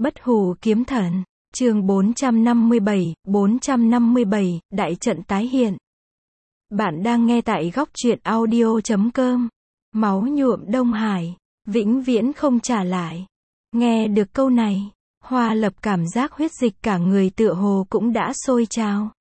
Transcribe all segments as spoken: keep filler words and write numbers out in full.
Bất hủ kiếm thần, chương bốn trăm năm mươi bảy, bốn trăm năm mươi bảy, đại trận tái hiện. Bạn đang nghe tại góc truyện audio chấm com. Máu nhuộm Đông Hải, vĩnh viễn không trả lại. Nghe được câu này, Hoa Lập cảm giác huyết dịch cả người tựa hồ cũng đã sôi trào.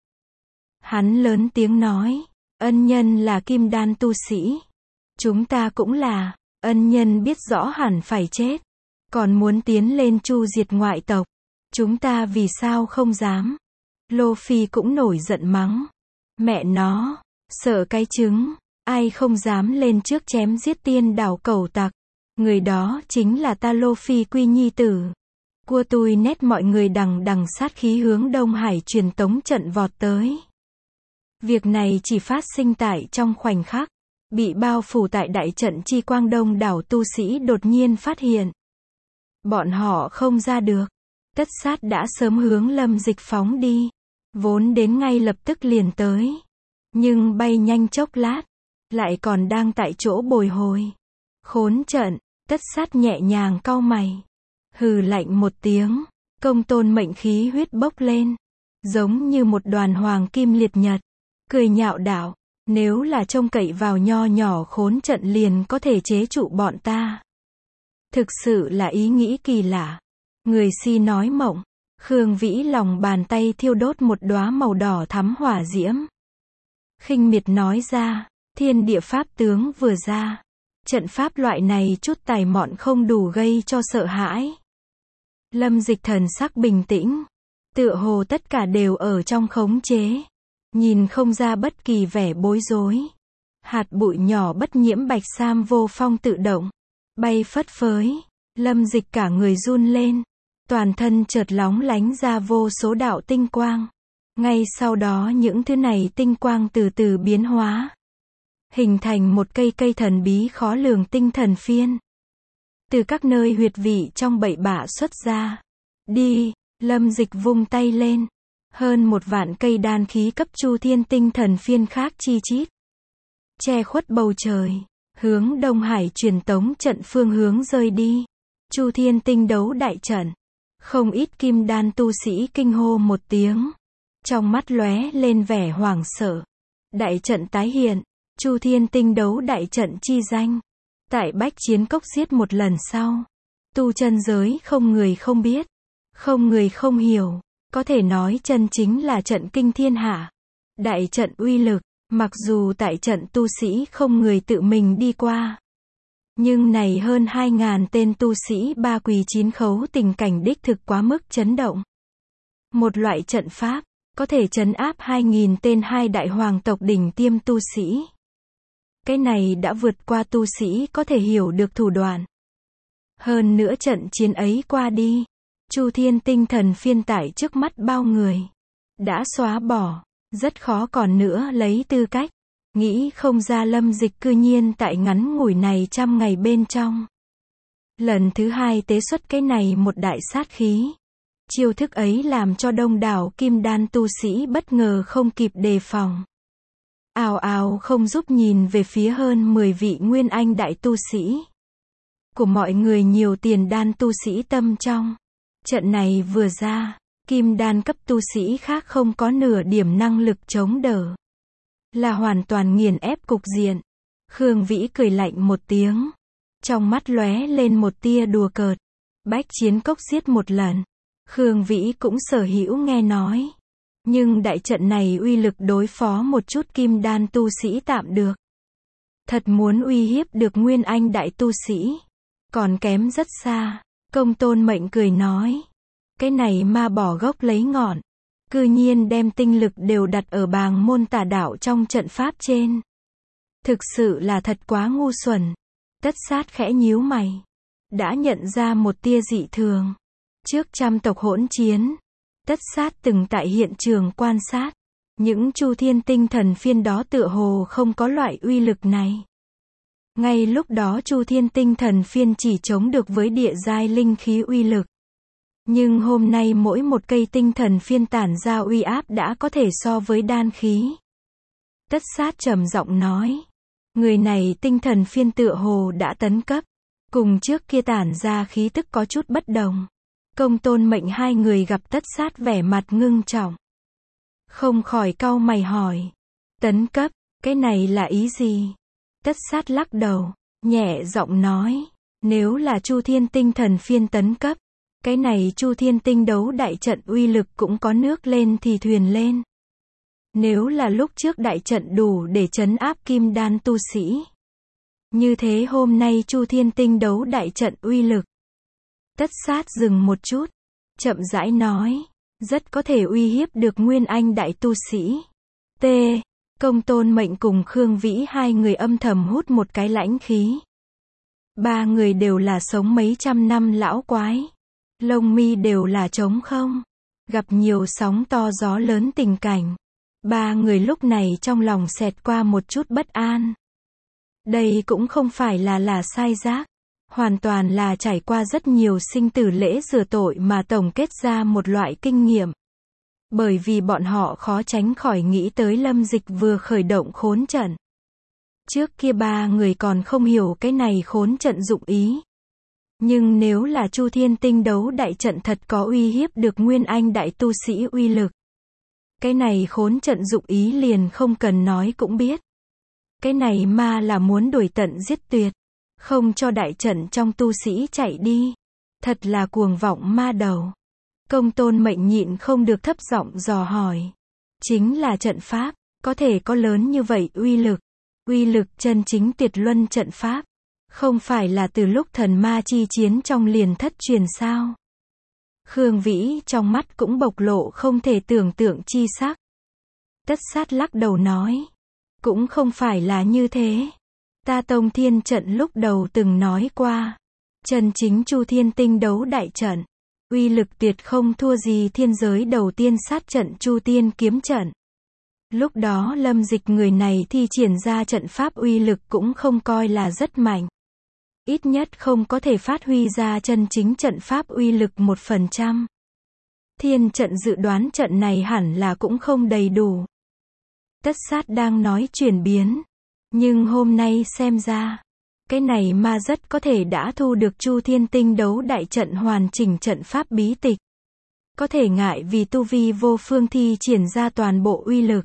Hắn lớn tiếng nói, ân nhân là kim đan tu sĩ. Chúng ta cũng là, ân nhân biết rõ hẳn phải chết. Còn muốn tiến lên chu diệt ngoại tộc. Chúng ta vì sao không dám? Lô Phi cũng nổi giận mắng. Mẹ nó, sợ cái trứng, ai không dám lên trước chém giết tiên đảo cẩu tặc. Người đó chính là ta Lô Phi Quy Nhi tử. Cua tui nét mọi người đằng đằng sát khí hướng Đông Hải truyền tống trận vọt tới. Việc này chỉ phát sinh tại trong khoảnh khắc. Bị bao phủ tại đại trận chi quang đông đảo tu sĩ đột nhiên phát hiện. Bọn họ không ra được. Tất sát đã sớm hướng Lâm Dịch phóng đi. Vốn đến ngay lập tức liền tới. Nhưng bay nhanh chốc lát. Lại còn đang tại chỗ bồi hồi. Khốn trận, tất sát nhẹ nhàng cau mày. Hừ lạnh một tiếng. Công tôn mệnh khí huyết bốc lên. Giống như một đoàn hoàng kim liệt nhật. Cười nhạo đạo. Nếu là trông cậy vào nho nhỏ khốn trận liền có thể chế trụ bọn ta. Thực sự là ý nghĩ kỳ lạ. Người si nói mộng. Khương Vĩ lòng bàn tay thiêu đốt một đóa màu đỏ thắm hỏa diễm. Khinh miệt nói ra, thiên địa pháp tướng vừa ra. Trận pháp loại này chút tài mọn không đủ gây cho sợ hãi. Lâm Dịch thần sắc bình tĩnh. Tựa hồ tất cả đều ở trong khống chế. Nhìn không ra bất kỳ vẻ bối rối. Hạt bụi nhỏ bất nhiễm bạch sam vô phong tự động. Bay phất phới. Lâm Dịch cả người run lên. Toàn thân chợt lóng lánh ra vô số đạo tinh quang. Ngay sau đó những thứ này tinh quang từ từ biến hóa. Hình thành một cây cây thần bí khó lường tinh thần phiên. Từ các nơi huyệt vị trong bậy bạ xuất ra. Đi, Lâm Dịch vung tay lên. Hơn một vạn cây đan khí cấp chu thiên tinh thần phiên khác chi chít. Che khuất bầu trời. Hướng Đông Hải truyền tống trận phương hướng rơi đi. Chu thiên tinh đấu đại trận. Không ít kim đan tu sĩ kinh hô một tiếng. Trong mắt lóe lên vẻ hoảng sợ. Đại trận tái hiện. Chu thiên tinh đấu đại trận chi danh. Tại bách chiến cốc giết một lần sau. Tu chân giới không người không biết. Không người không hiểu. Có thể nói chân chính là trận kinh thiên hạ. Đại trận uy lực. Mặc dù tại trận tu sĩ không người tự mình đi qua. Nhưng này hơn hai ngàn tên tu sĩ ba quỳ chín khấu tình cảnh đích thực quá mức chấn động. Một loại trận pháp, có thể trấn áp hai nghìn tên hai đại hoàng tộc đỉnh tiêm tu sĩ. Cái này đã vượt qua tu sĩ có thể hiểu được thủ đoạn. Hơn nữa trận chiến ấy qua đi. Chu thiên tinh thần phiên tải trước mắt bao người. Đã xóa bỏ. Rất khó còn nữa lấy tư cách. Nghĩ không ra Lâm Dịch cư nhiên tại ngắn ngủi này trăm ngày bên trong. Lần thứ hai tế xuất cái này một đại sát khí. Chiêu thức ấy làm cho đông đảo kim đan tu sĩ bất ngờ không kịp đề phòng. Ào ào không giúp nhìn về phía hơn mười vị nguyên anh đại tu sĩ. Của mọi người nhiều tiền đan tu sĩ tâm trong. Trận này vừa ra, kim đan cấp tu sĩ khác không có nửa điểm năng lực chống đỡ. Là hoàn toàn nghiền ép cục diện. Khương Vĩ cười lạnh một tiếng. Trong mắt lóe lên một tia đùa cợt. Bách chiến cốc giết một lần. Khương Vĩ cũng sở hữu nghe nói. Nhưng đại trận này uy lực đối phó một chút kim đan tu sĩ tạm được. Thật muốn uy hiếp được nguyên anh đại tu sĩ. Còn kém rất xa. Công tôn mệnh cười nói. Cái này ma bỏ gốc lấy ngọn. Cư nhiên đem tinh lực đều đặt ở bàng môn tà đạo trong trận pháp trên. Thực sự là thật quá ngu xuẩn. Tất sát khẽ nhíu mày. Đã nhận ra một tia dị thường. Trước trăm tộc hỗn chiến. Tất sát từng tại hiện trường quan sát. Những chu thiên tinh thần phiên đó tựa hồ không có loại uy lực này. Ngay lúc đó chu thiên tinh thần phiên chỉ chống được với địa giai linh khí uy lực. Nhưng hôm nay mỗi một cây tinh thần phiên tản ra uy áp đã có thể so với đan khí. Tất sát trầm giọng nói. Người này tinh thần phiên tựa hồ đã tấn cấp. Cùng trước kia tản ra khí tức có chút bất đồng. Công Tôn Mệnh hai người gặp Tất Sát vẻ mặt ngưng trọng. Không khỏi cau mày hỏi. Tấn cấp, cái này là ý gì? Tất Sát lắc đầu, nhẹ giọng nói. Nếu là Chu Thiên Tinh Thần phiên tấn cấp, cái này Chu Thiên Tinh đấu đại trận uy lực cũng có nước lên thì thuyền lên. Nếu là lúc trước đại trận đủ để trấn áp kim đan tu sĩ, như thế hôm nay Chu Thiên Tinh đấu đại trận uy lực. Tất Sát dừng một chút, chậm rãi nói, rất có thể uy hiếp được Nguyên Anh đại tu sĩ. T. Công Tôn Mệnh cùng Khương Vĩ hai người âm thầm hút một cái lãnh khí. Ba người đều là sống mấy trăm năm lão quái. Lông mi đều là trống không. Gặp nhiều sóng to gió lớn tình cảnh. Ba người lúc này trong lòng xẹt qua một chút bất an. Đây cũng không phải là là sai giác. Hoàn toàn là trải qua rất nhiều sinh tử lễ rửa tội mà tổng kết ra một loại kinh nghiệm. Bởi vì bọn họ khó tránh khỏi nghĩ tới Lâm Dịch vừa khởi động khốn trận. Trước kia ba người còn không hiểu cái này khốn trận dụng ý. Nhưng nếu là Chu Thiên Tinh đấu đại trận thật có uy hiếp được Nguyên Anh đại tu sĩ uy lực. Cái này khốn trận dụng ý liền không cần nói cũng biết. Cái này ma là muốn đuổi tận giết tuyệt. Không cho đại trận trong tu sĩ chạy đi. Thật là cuồng vọng ma đầu. Công Tôn Mệnh nhịn không được thấp giọng dò hỏi. Chính là trận pháp, có thể có lớn như vậy uy lực. Uy lực chân chính tuyệt luân trận pháp. Không phải là từ lúc thần ma chi chiến trong liền thất truyền sao. Khương Vĩ trong mắt cũng bộc lộ không thể tưởng tượng chi sắc. Tất Sát lắc đầu nói. Cũng không phải là như thế. Ta Tông Thiên trận lúc đầu từng nói qua. Chân chính Chu Thiên Tinh đấu đại trận. Uy lực tuyệt không thua gì thiên giới đầu tiên sát trận Chu Tiên kiếm trận. Lúc đó Lâm Dịch người này thi triển ra trận pháp uy lực cũng không coi là rất mạnh. Ít nhất không có thể phát huy ra chân chính trận pháp uy lực một phần trăm. Thiên trận dự đoán trận này hẳn là cũng không đầy đủ. Tất Sát đang nói chuyển biến. Nhưng hôm nay xem ra, cái này ma rất có thể đã thu được Chu Thiên Tinh đấu đại trận hoàn chỉnh trận pháp bí tịch. Có thể ngại vì tu vi vô phương thi triển ra toàn bộ uy lực.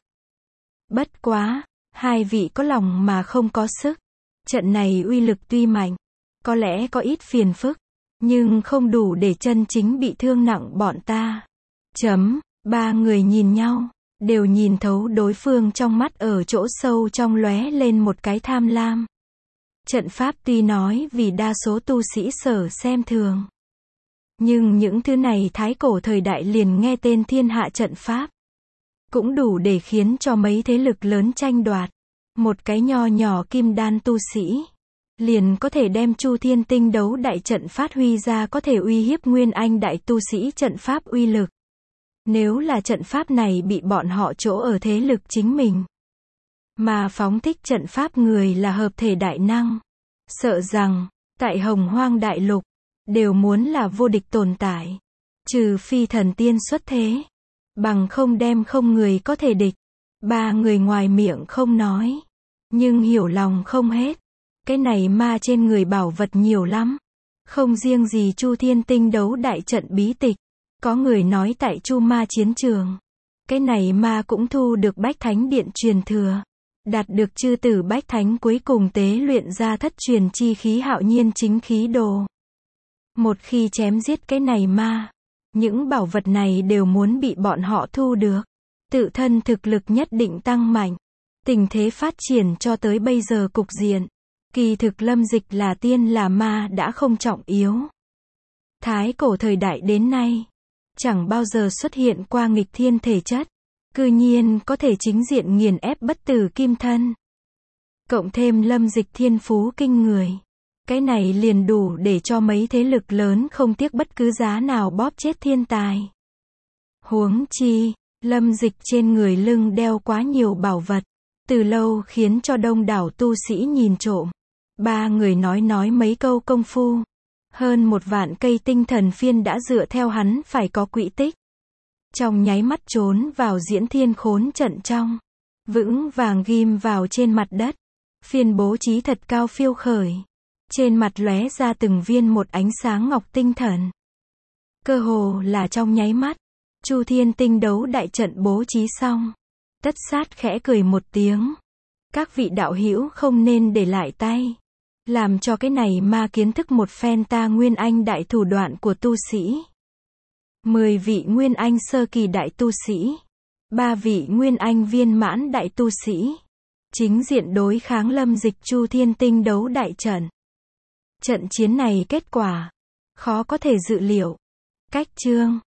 Bất quá, hai vị có lòng mà không có sức. Trận này uy lực tuy mạnh, có lẽ có ít phiền phức, nhưng không đủ để chân chính bị thương nặng bọn ta. Chấm, ba người nhìn nhau, đều nhìn thấu đối phương trong mắt ở chỗ sâu trong lóe lên một cái tham lam. Trận pháp tuy nói vì đa số tu sĩ sở xem thường. Nhưng những thứ này thái cổ thời đại liền nghe tên thiên hạ trận pháp. Cũng đủ để khiến cho mấy thế lực lớn tranh đoạt. Một cái nho nhỏ kim đan tu sĩ. Liền có thể đem Chu Thiên Tinh đấu đại trận phát huy ra có thể uy hiếp Nguyên Anh đại tu sĩ trận pháp uy lực. Nếu là trận pháp này bị bọn họ chỗ ở thế lực chính mình. Mà phóng thích trận pháp người là hợp thể đại năng. Sợ rằng, tại Hồng Hoang Đại Lục, đều muốn là vô địch tồn tại. Trừ phi thần tiên xuất thế. Bằng không đem không người có thể địch. Ba người ngoài miệng không nói. Nhưng hiểu lòng không hết. Cái này ma trên người bảo vật nhiều lắm. Không riêng gì Chu Thiên Tinh đấu đại trận bí tịch. Có người nói tại Chu Ma chiến trường. Cái này ma cũng thu được Bách Thánh Điện truyền thừa. Đạt được chư tử Bách Thánh cuối cùng tế luyện ra thất truyền chi khí hạo nhiên chính khí đồ. Một khi chém giết cái này ma, những bảo vật này đều muốn bị bọn họ thu được. Tự thân thực lực nhất định tăng mạnh. Tình thế phát triển cho tới bây giờ cục diện. Kỳ thực Lâm Dịch là tiên là ma đã không trọng yếu. Thái cổ thời đại đến nay, chẳng bao giờ xuất hiện qua nghịch thiên thể chất. Cư nhiên có thể chính diện nghiền ép bất tử kim thân. Cộng thêm Lâm Dịch thiên phú kinh người. Cái này liền đủ để cho mấy thế lực lớn không tiếc bất cứ giá nào bóp chết thiên tài. Huống chi, Lâm Dịch trên người lưng đeo quá nhiều bảo vật. Từ lâu khiến cho đông đảo tu sĩ nhìn trộm. Ba người nói nói mấy câu công phu. Hơn một vạn cây tinh thần phiên đã dựa theo hắn phải có quỹ tích. Trong nháy mắt trốn vào diễn thiên khốn trận trong. Vững vàng ghim vào trên mặt đất. Phiên bố trí thật cao phiêu khởi. Trên mặt lóe ra từng viên một ánh sáng ngọc tinh thần. Cơ hồ là trong nháy mắt, Chu Thiên Tinh đấu đại trận bố trí xong. Tất Sát khẽ cười một tiếng. Các vị đạo hữu không nên để lại tay. Làm cho cái này ma kiến thức một phen ta Nguyên Anh đại thủ đoạn của tu sĩ. Mười vị Nguyên Anh sơ kỳ đại tu sĩ. Ba vị Nguyên Anh viên mãn đại tu sĩ. Chính diện đối kháng Lâm Dịch Chu Thiên Tinh đấu đại trận. Trận chiến này kết quả khó có thể dự liệu. Cách chương